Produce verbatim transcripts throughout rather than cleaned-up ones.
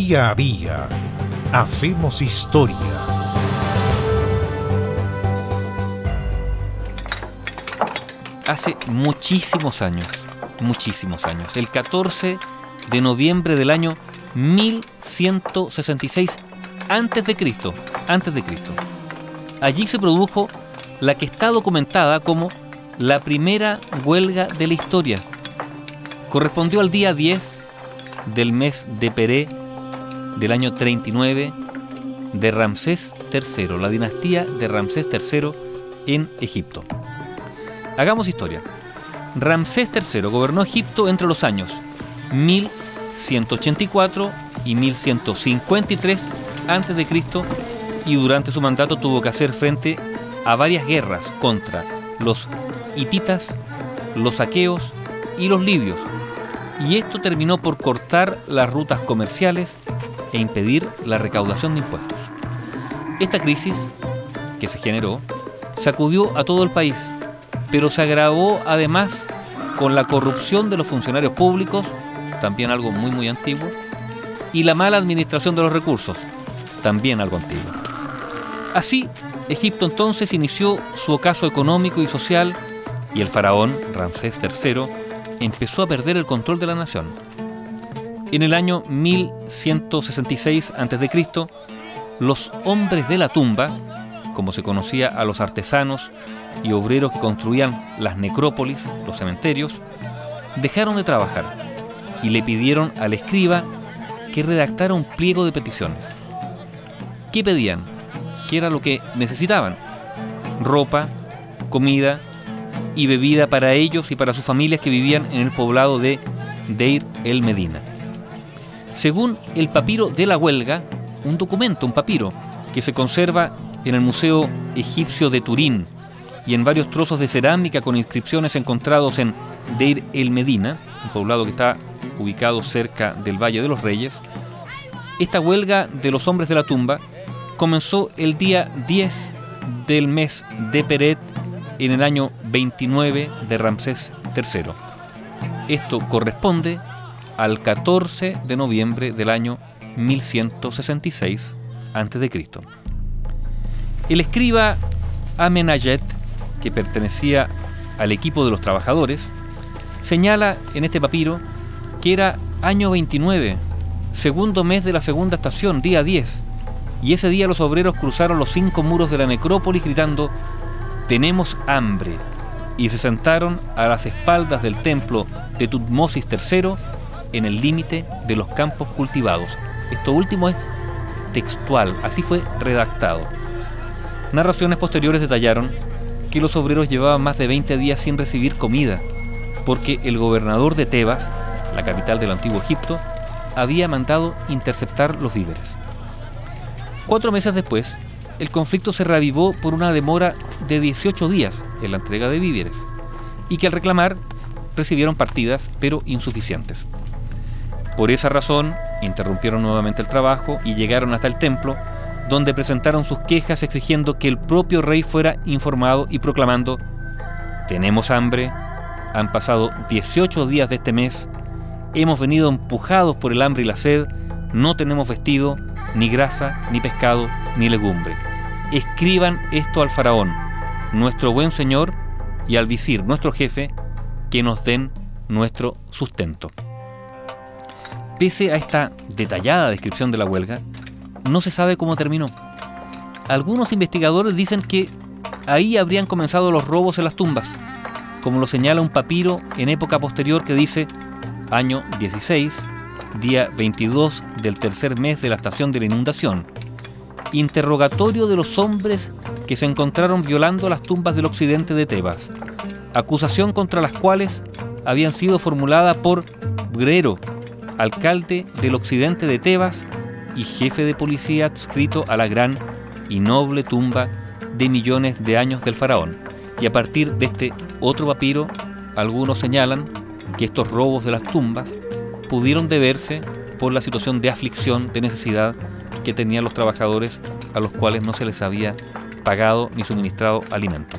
Día a día hacemos historia. Hace muchísimos años, muchísimos años, el catorce de noviembre del año mil ciento sesenta y seis antes de Cristo, antes de Cristo. Allí se produjo la que está documentada como la primera huelga de la historia. Correspondió al día diez del mes de Peré del año treinta y nueve de Ramsés tercero, la dinastía de Ramsés tercero en Egipto. Hagamos historia. Ramsés tercero gobernó Egipto entre los años mil ciento ochenta y cuatro y mil ciento cincuenta y tres antes de Cristo, y durante su mandato tuvo que hacer frente a varias guerras contra los hititas, los aqueos y los libios, y esto terminó por cortar las rutas comerciales e impedir la recaudación de impuestos. Esta crisis que se generó sacudió a todo el país, pero se agravó además con la corrupción de los funcionarios públicos, también algo muy muy antiguo, y la mala administración de los recursos, también algo antiguo. Así, Egipto entonces inició su ocaso económico y social, y el faraón Ramsés tercero empezó a perder el control de la nación. En el año mil ciento sesenta y seis antes de Cristo, los hombres de la tumba, como se conocía a los artesanos y obreros que construían las necrópolis, los cementerios, dejaron de trabajar y le pidieron al escriba que redactara un pliego de peticiones. ¿Qué pedían? ¿Qué era lo que necesitaban? Ropa, comida y bebida para ellos y para sus familias que vivían en el poblado de Deir el Medina. Según el papiro de la huelga, un documento, un papiro, que se conserva en el Museo Egipcio de Turín y en varios trozos de cerámica con inscripciones encontrados en Deir el Medina, un poblado que está ubicado cerca del Valle de los Reyes, esta huelga de los hombres de la tumba comenzó el día diez del mes de Peret en el año veintinueve de Ramsés tercero. Esto corresponde al catorce de noviembre del año mil ciento sesenta y seis antes de Cristo. El escriba Amenayet, que pertenecía al equipo de los trabajadores, señala en este papiro que era año veintinueve, segundo mes de la segunda estación, día diez, y ese día los obreros cruzaron los cinco muros de la necrópolis gritando «Tenemos hambre», y se sentaron a las espaldas del templo de Tutmosis tercero en el límite de los campos cultivados. Esto último es textual, así fue redactado. Narraciones posteriores detallaron que los obreros llevaban más de veinte días sin recibir comida, porque el gobernador de Tebas, la capital del antiguo Egipto, había mandado interceptar los víveres. Cuatro meses después, el conflicto se reavivó por una demora de dieciocho días en la entrega de víveres, y que al reclamar recibieron partidas, pero insuficientes. Por esa razón, interrumpieron nuevamente el trabajo y llegaron hasta el templo, donde presentaron sus quejas exigiendo que el propio rey fuera informado y proclamando: «Tenemos hambre, han pasado dieciocho días de este mes, hemos venido empujados por el hambre y la sed, no tenemos vestido, ni grasa, ni pescado, ni legumbre. Escriban esto al faraón, nuestro buen señor, y al visir, nuestro jefe, que nos den nuestro sustento». Pese a esta detallada descripción de la huelga, no se sabe cómo terminó. Algunos investigadores dicen que ahí habrían comenzado los robos en las tumbas, como lo señala un papiro en época posterior que dice año dieciséis, día veintidós del tercer mes de la estación de la inundación, interrogatorio de los hombres que se encontraron violando las tumbas del occidente de Tebas, acusación contra las cuales habían sido formuladas por Grero, alcalde del occidente de Tebas y jefe de policía adscrito a la gran y noble tumba de millones de años del faraón. Y a partir de este otro papiro, algunos señalan que estos robos de las tumbas pudieron deberse por la situación de aflicción, de necesidad que tenían los trabajadores a los cuales no se les había pagado ni suministrado alimento.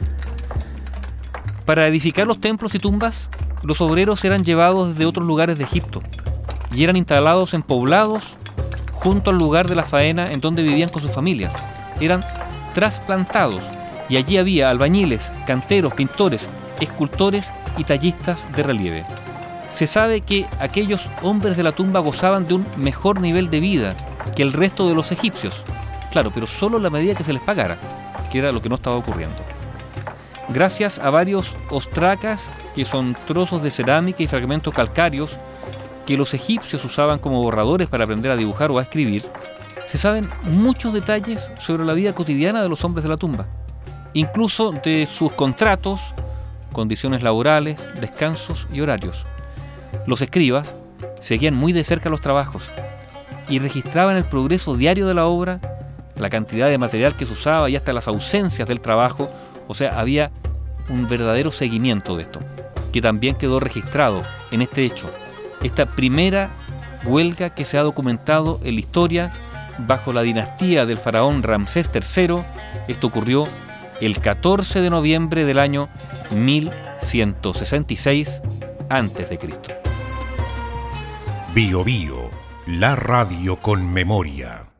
Para edificar los templos y tumbas, los obreros eran llevados desde otros lugares de Egipto y eran instalados en poblados junto al lugar de la faena en donde vivían con sus familias. Eran trasplantados y allí había albañiles, canteros, pintores, escultores y tallistas de relieve. Se sabe que aquellos hombres de la tumba gozaban de un mejor nivel de vida que el resto de los egipcios. Claro, pero solo en la medida que se les pagara, que era lo que no estaba ocurriendo. Gracias a varios ostracas, que son trozos de cerámica y fragmentos calcáreos que los egipcios usaban como borradores para aprender a dibujar o a escribir, se saben muchos detalles sobre la vida cotidiana de los hombres de la tumba, incluso de sus contratos, condiciones laborales, descansos y horarios. Los escribas seguían muy de cerca los trabajos y registraban el progreso diario de la obra, la cantidad de material que se usaba y hasta las ausencias del trabajo. O sea, había un verdadero seguimiento de esto, que también quedó registrado en este hecho. Esta primera huelga que se ha documentado en la historia bajo la dinastía del faraón Ramsés tercero, esto ocurrió el catorce de noviembre del año mil ciento sesenta y seis antes de Cristo. Bio Bio, la radio con memoria.